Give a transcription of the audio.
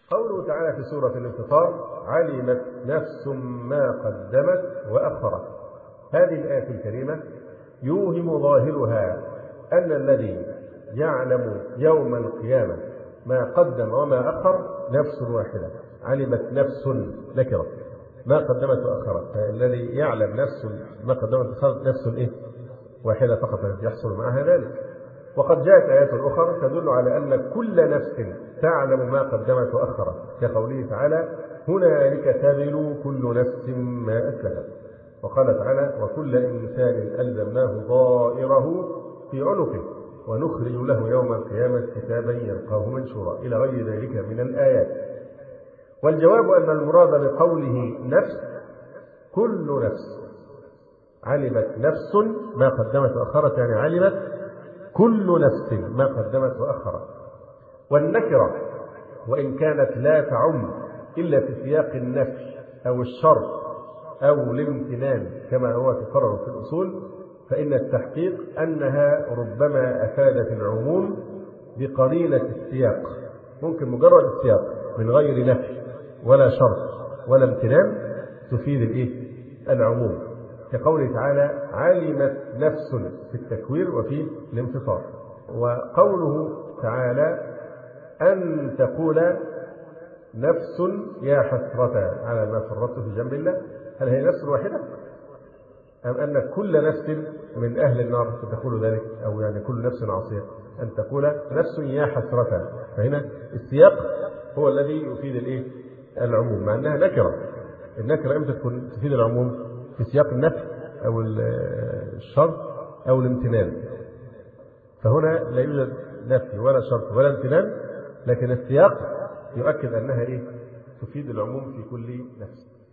قوله تعالى في سورة الانفطار: علمت نفس ما قدمت وأخرت. هذه الآية الكريمة يوهم ظاهرها أن الذي يعلم يوم القيامة ما قدم وما أخر نفس واحدة. علمت نفس نكرة ما قدمت وأخرت، الذي يعلم نفس ما قدمت وأخرت نفس واحدة فقط يحصل معها ذلك. وقد جاءت آيات أخرى تدل على أن كل نفس تعلم ما قدمت وأخرت، كقوله تعالى: هنالك تبلو كل نفس ما أسلفت. وقال تعالى: وكل إنسان ألزمناه طائره في عنقه ونخرج له يوم القيامة كتابا يلقاه منشورا، إلى غير ذلك من الآيات. والجواب أن المراد بقوله نفس كل نفس. علمت نفس ما قدمت وأخرت، يعني علمت كل نفس ما قدمت وأخرت. والنكرة وإن كانت لا تعم إلا في سياق النفي أو الشرط أو الامتنان كما هو تقرر في الأصول، فإن التحقيق أنها ربما أفادت العموم بقرينة السياق. ممكن مجرد السياق من غير نفي ولا شرط ولا امتنان تفيد العموم، كقوله تعالى: علمت نفس في التكوير وفي الانفطار. وقوله تعالى: أن تقول نفس يا حسرة على ما فرطت في جنب الله. هل هي نفس واحدة؟ أم أن كل نفس من أهل النار تقول ذلك، أو يعني كل نفس عاصية؟ أن تقول نفس يا حسرة. فهنا السياق هو الذي يفيد العموم، مع أنها نكرة. النكرة إمتى تكون تفيد العموم؟ في سياق النفي أو الشرط أو الامتنان. فهنا لا يوجد نفي ولا شرط ولا امتنان، لكن السياق يؤكد أنها تفيد العموم في كل نفس.